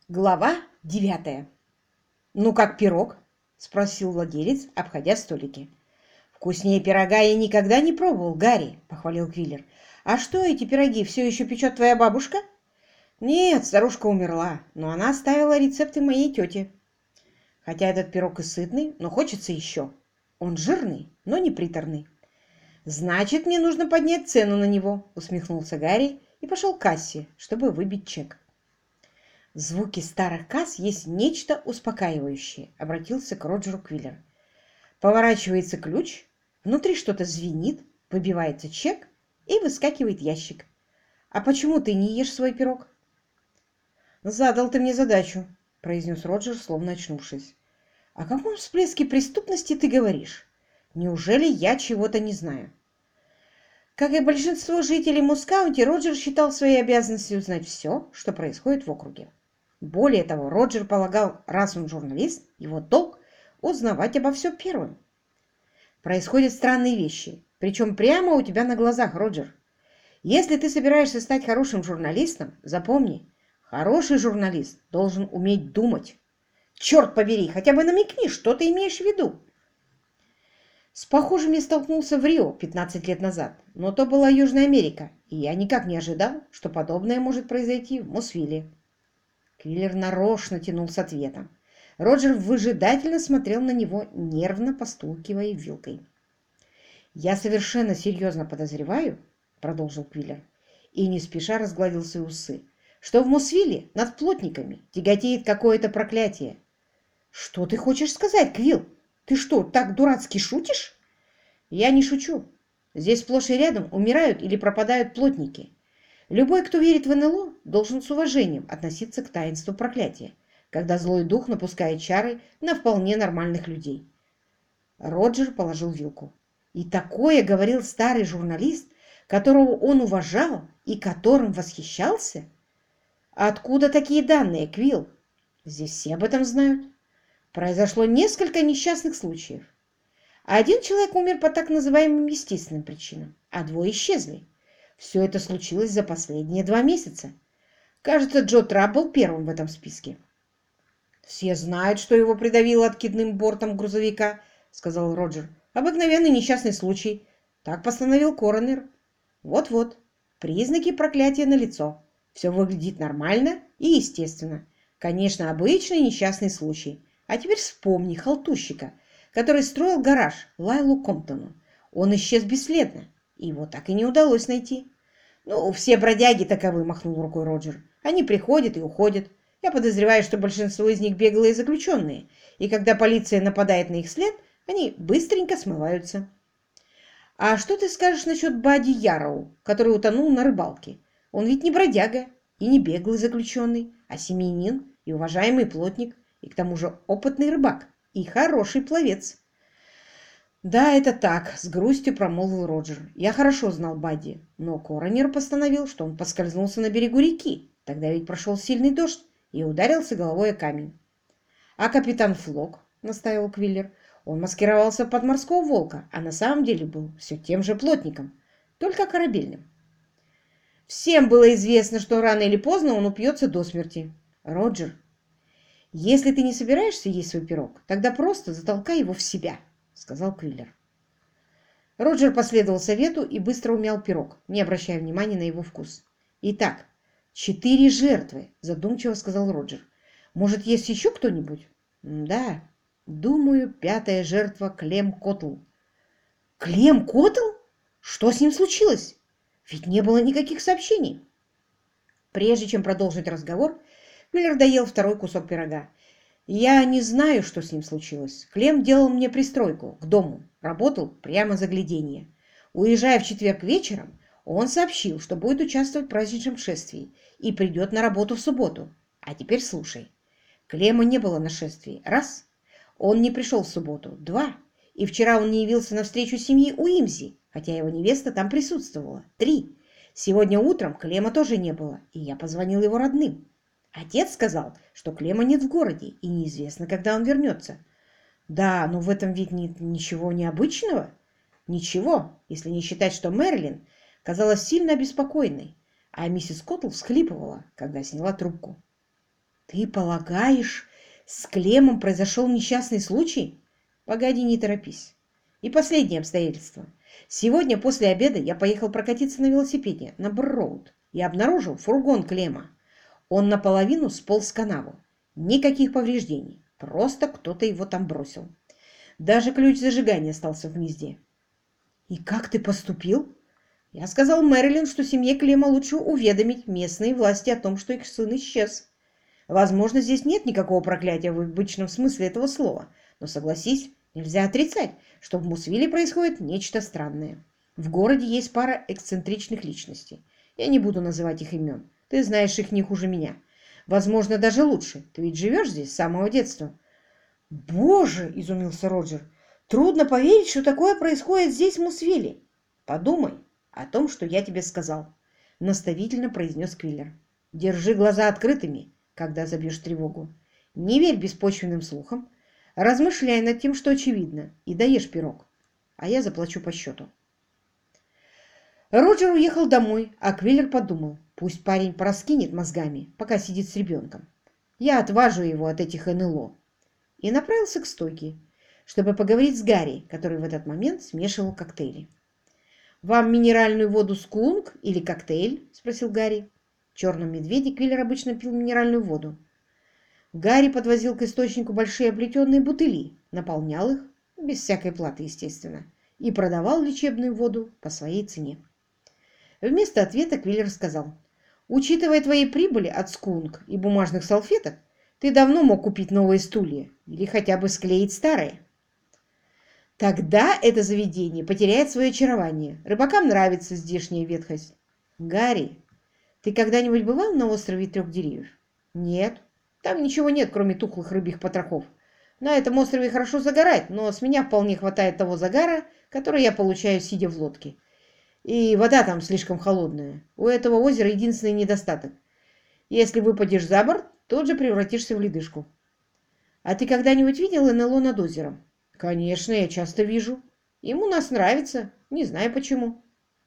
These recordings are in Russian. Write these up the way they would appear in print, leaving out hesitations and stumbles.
Глава 9. «Ну, как пирог?» — спросил владелец, обходя столики. «Вкуснее пирога я никогда не пробовал, Гарри», — похвалил Квиллер. «А что, эти пироги все еще печет твоя бабушка?» «Нет, старушка умерла, но она оставила рецепты моей тети. Хотя этот пирог и сытный, но хочется еще. Он жирный, но не приторный». «Значит, мне нужно поднять цену на него», — усмехнулся Гарри и пошел к кассе, чтобы выбить чек. «Звуки старых касс есть нечто успокаивающее», — обратился к Роджеру Квиллер. Поворачивается ключ, внутри что-то звенит, выбивается чек и выскакивает ящик. «А почему ты не ешь свой пирог?» «Задал ты мне задачу», — произнес Роджер, словно очнувшись. «О каком всплеске преступности ты говоришь? Неужели я чего-то не знаю?» Как и большинство жителей Мускаунти, Роджер считал своей обязанностью узнать все, что происходит в округе. Более того, Роджер полагал, раз он журналист, его долг узнавать обо всем первым. Происходят странные вещи, причем прямо у тебя на глазах, Роджер. Если ты собираешься стать хорошим журналистом, запомни, хороший журналист должен уметь думать. Черт побери, хотя бы намекни, что ты имеешь в виду. С похожим я столкнулся в Рио 15 лет назад, но то была Южная Америка, и я никак не ожидал, что подобное может произойти в Мосвилле. Квиллер нарочно тянул с ответом. Роджер выжидательно смотрел на него, нервно постукивая вилкой. «Я совершенно серьезно подозреваю, — продолжил Квиллер, и не спеша разгладил свои усы, — что в Мосвилле над плотниками тяготеет какое-то проклятие». «Что ты хочешь сказать, Квилл? Ты что, так дурацки шутишь?» «Я не шучу. Здесь сплошь и рядом умирают или пропадают плотники. Любой, кто верит в НЛО, должен с уважением относиться к таинству проклятия, когда злой дух напускает чары на вполне нормальных людей». Роджер положил вилку. И такое говорил старый журналист, которого он уважал и которым восхищался? Откуда такие данные, Квилл? Здесь все об этом знают. Произошло несколько несчастных случаев. Один человек умер по так называемым естественным причинам, а двое исчезли. Все это случилось за последние 2 месяца. Кажется, Джо Трап был первым в этом списке. «Все знают, что его придавило откидным бортом грузовика», — сказал Роджер. «Обыкновенный несчастный случай. Так постановил коронер. Вот-вот. Признаки проклятия налицо. Все выглядит нормально и естественно. Конечно, обычный несчастный случай. А теперь вспомни халтурщика, который строил гараж Лайлу Комптону. Он исчез бесследно, и его так и не удалось найти». «Ну, все бродяги таковы», — махнул рукой Роджер. «Они приходят и уходят. Я подозреваю, что большинство из них беглые заключенные, и когда полиция нападает на их след, они быстренько смываются». «А что ты скажешь насчет Бадди Яроу, который утонул на рыбалке? Он ведь не бродяга и не беглый заключенный, а семьянин и уважаемый плотник, и к тому же опытный рыбак и хороший пловец». «Да, это так», — с грустью промолвил Роджер. «Я хорошо знал Бадди, но коронер постановил, что он поскользнулся на берегу реки. Тогда ведь прошел сильный дождь и ударился головой о камень». «А капитан Флок?» — настаивал Квиллер. «Он маскировался под морского волка, а на самом деле был все тем же плотником, только корабельным». «Всем было известно, что рано или поздно он упьется до смерти. Роджер, если ты не собираешься есть свой пирог, тогда просто затолкай его в себя», — сказал Квиллер. Роджер последовал совету и быстро умял пирог, не обращая внимания на его вкус. «Итак, 4 жертвы», — задумчиво сказал Роджер. «Может, есть еще кто-нибудь?» «Да, думаю, 5-я жертва Клем Коттл». «Клем Коттл? Что с ним случилось? Ведь не было никаких сообщений». Прежде чем продолжить разговор, Квиллер доел второй кусок пирога. «Я не знаю, что с ним случилось. Клем делал мне пристройку к дому, работал прямо загляденье. Уезжая в четверг вечером, он сообщил, что будет участвовать в праздничном шествии и придет на работу в субботу. А теперь слушай. Клема не было на шествии. Раз. Он не пришел в субботу. Два. И вчера он не явился на встречу семьи Уимзи, хотя его невеста там присутствовала. Три. Сегодня утром Клема тоже не было, и я позвонил его родным. Отец сказал, что Клема нет в городе, и неизвестно, когда он вернется». «Да, но в этом ведь нет ничего необычного». «Ничего, если не считать, что Мэрилин казалась сильно обеспокоенной, а миссис Коттл всхлипывала, когда сняла трубку». Ты полагаешь, с Клемом произошел несчастный случай? Погоди, не торопись. И последнее обстоятельство. Сегодня после обеда я поехал прокатиться на велосипеде на Бр-Роуд и обнаружил фургон Клема. Он наполовину сполз в канаву. Никаких повреждений. Просто кто-то его там бросил. Даже ключ зажигания остался в гнезде. И как ты поступил? Я сказал Мэрилин, что семье Клема лучше уведомить местные власти о том, что их сын исчез. Возможно, здесь нет никакого проклятия в обычном смысле этого слова, но, согласись, нельзя отрицать, что в Мусвилле происходит нечто странное. В городе есть пара эксцентричных личностей. Я не буду называть их имен. Ты знаешь их не хуже меня. Возможно, даже лучше. Ты ведь живешь здесь с самого детства. «Боже!» – изумился Роджер. «Трудно поверить, что такое происходит здесь, в Мусвилле. Подумай о том, что я тебе сказал», – наставительно произнес Квиллер. «Держи глаза открытыми, когда забьешь тревогу. Не верь беспочвенным слухам. Размышляй над тем, что очевидно, и даешь пирог. А я заплачу по счету». Роджер уехал домой, а Квиллер подумал, пусть парень пораскинет мозгами, пока сидит с ребенком. Я отважу его от этих НЛО. И направился к стойке, чтобы поговорить с Гарри, который в этот момент смешивал коктейли. «Вам минеральную воду скунг или коктейль?» – спросил Гарри. В «Черном медведе» Квиллер обычно пил минеральную воду. Гарри подвозил к источнику большие оплетенные бутыли, наполнял их, без всякой платы, естественно, и продавал лечебную воду по своей цене. Вместо ответа Квиллер сказал: «Учитывая твои прибыли от скунг и бумажных салфеток, ты давно мог купить новые стулья или хотя бы склеить старые. Тогда это заведение потеряет свое очарование. Рыбакам нравится здешняя ветхость. Гарри, ты когда-нибудь бывал на острове Трех деревьев? Нет. Там ничего нет, кроме тухлых рыбьих потрохов. На этом острове хорошо загорать, но с меня вполне хватает того загара, который я получаю, сидя в лодке. И вода там слишком холодная. У этого озера единственный недостаток. Если выпадешь за борт, тут же превратишься в ледышку. А ты когда-нибудь видел НЛО над озером? Конечно, я часто вижу. Ему нас нравится, не знаю почему.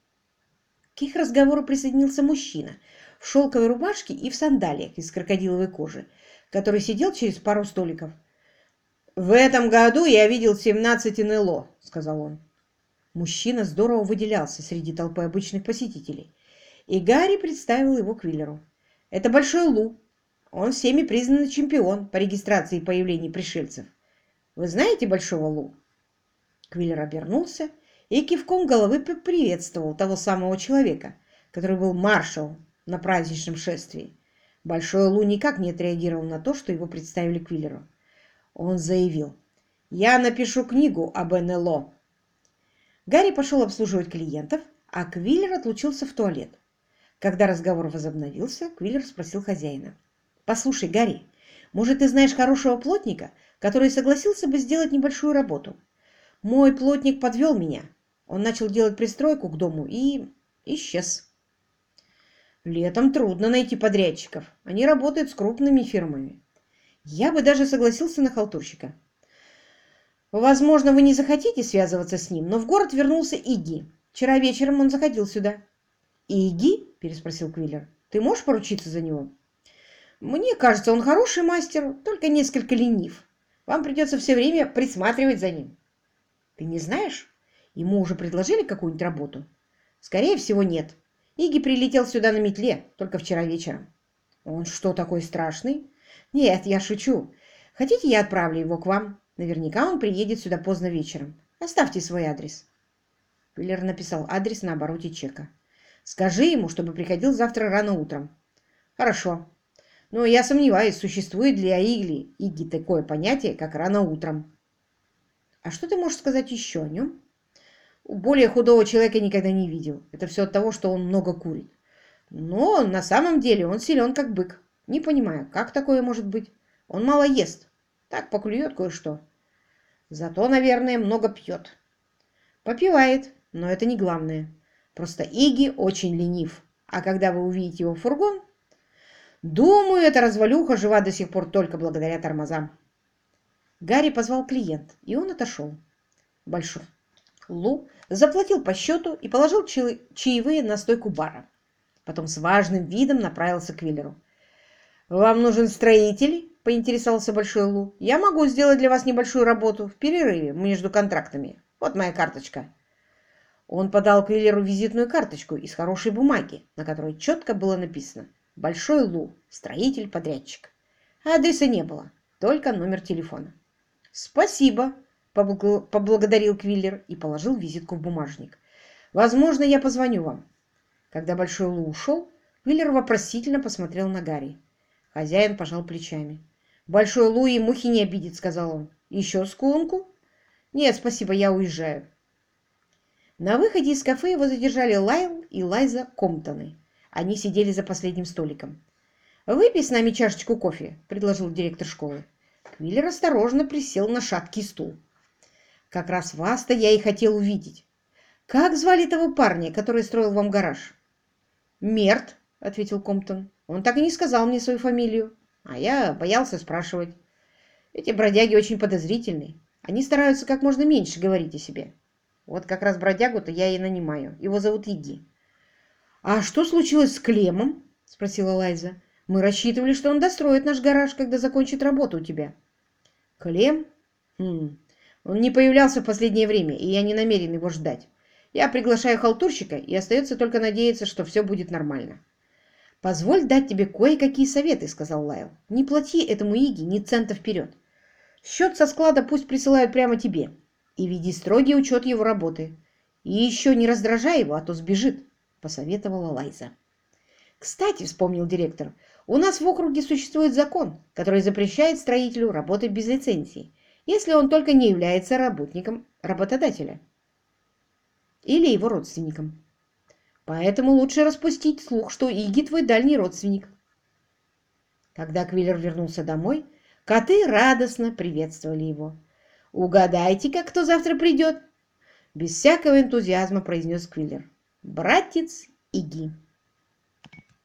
К их разговору присоединился мужчина в шелковой рубашке и в сандалиях из крокодиловой кожи, который сидел через пару столиков. «В этом году я видел 17 НЛО», — сказал он. Мужчина здорово выделялся среди толпы обычных посетителей, и Гарри представил его Квиллеру. «Это Большой Лу. Он всеми признанный чемпион по регистрации появлений пришельцев. Вы знаете Большого Лу?» Квиллер обернулся и кивком головы приветствовал того самого человека, который был маршалом на праздничном шествии. Большой Лу никак не отреагировал на то, что его представили Квиллеру. Он заявил: «Я напишу книгу об НЛО». Гарри пошел обслуживать клиентов, а Квиллер отлучился в туалет. Когда разговор возобновился, Квиллер спросил хозяина: «Послушай, Гарри, может, ты знаешь хорошего плотника, который согласился бы сделать небольшую работу? Мой плотник подвел меня. Он начал делать пристройку к дому и исчез». «Летом трудно найти подрядчиков. Они работают с крупными фирмами. Я бы даже согласился на халтурщика. Возможно, вы не захотите связываться с ним, но в город вернулся Игги. Вчера вечером он заходил сюда». «Игги?» – переспросил Квиллер. «Ты можешь поручиться за него?» «Мне кажется, он хороший мастер, только несколько ленив. Вам придется все время присматривать за ним». «Ты не знаешь? Ему уже предложили какую-нибудь работу?» «Скорее всего, нет. Игги прилетел сюда на метле только вчера вечером». «Он что, такой страшный?» «Нет, я шучу. Хотите, я отправлю его к вам? Наверняка он приедет сюда поздно вечером. Оставьте свой адрес». Квиллер написал адрес на обороте чека. «Скажи ему, чтобы приходил завтра рано утром». «Хорошо. Но я сомневаюсь, существует для Игги такое понятие, как рано утром». «А что ты можешь сказать еще о нем?» «Более худого человека никогда не видел. Это все от того, что он много курит. Но на самом деле он силен, как бык. Не понимаю, как такое может быть? Он мало ест. Так поклюет кое-что. Зато, наверное, много пьет». «Попивает, но это не главное. Просто Игги очень ленив. А когда вы увидите его фургон, думаю, эта развалюха жива до сих пор только благодаря тормозам». Гарри позвал клиент, и он отошел. Большой Лу заплатил по счету и положил чаевые на стойку бара. Потом с важным видом направился к Квиллеру. «Вам нужен строитель?» – поинтересовался Большой Лу. «Я могу сделать для вас небольшую работу в перерыве между контрактами. Вот моя карточка». Он подал Квиллеру визитную карточку из хорошей бумаги, на которой четко было написано «Большой Лу, строитель-подрядчик». А адреса не было, только номер телефона. «Спасибо», – поблагодарил Квиллер и положил визитку в бумажник. «Возможно, я позвоню вам». Когда Большой Лу ушел, Квиллер вопросительно посмотрел на Гарри. Хозяин пожал плечами. «Большой Лу и мухи не обидит», — сказал он. «Еще скунку?» «Нет, спасибо, я уезжаю». На выходе из кафе его задержали Лайл и Лайза Комптоны. Они сидели за последним столиком. «Выпей с нами чашечку кофе», — предложил директор школы. Квиллер осторожно присел на шаткий стул. «Как раз вас-то я и хотел увидеть. Как звали того парня, который строил вам гараж?» «Мерт», — ответил Комптон. «Он так и не сказал мне свою фамилию, а я боялся спрашивать. Эти бродяги очень подозрительны. Они стараются как можно меньше говорить о себе. Вот как раз бродягу-то я и нанимаю. Его зовут Игги». «А что случилось с Клемом?» — спросила Лайза. «Мы рассчитывали, что он достроит наш гараж, когда закончит работу у тебя». «Клем? Он не появлялся в последнее время, и я не намерен его ждать. Я приглашаю халтурщика, и остается только надеяться, что все будет нормально». «Позволь дать тебе кое-какие советы», — сказал Лайл. «Не плати этому Иги ни цента вперед. Счет со склада пусть присылают прямо тебе. И веди строгий учет его работы. И еще не раздражай его, а то сбежит», — посоветовала Лайза. «Кстати», — вспомнил директор, — «у нас в округе существует закон, который запрещает строителю работать без лицензии, если он только не является работником работодателя или его родственником. Поэтому лучше распустить слух, что Иги твой дальний родственник». Когда Квиллер вернулся домой, коты радостно приветствовали его. «Угадайте-ка, кто завтра придет?» Без всякого энтузиазма произнес Квиллер. «Братец Иги».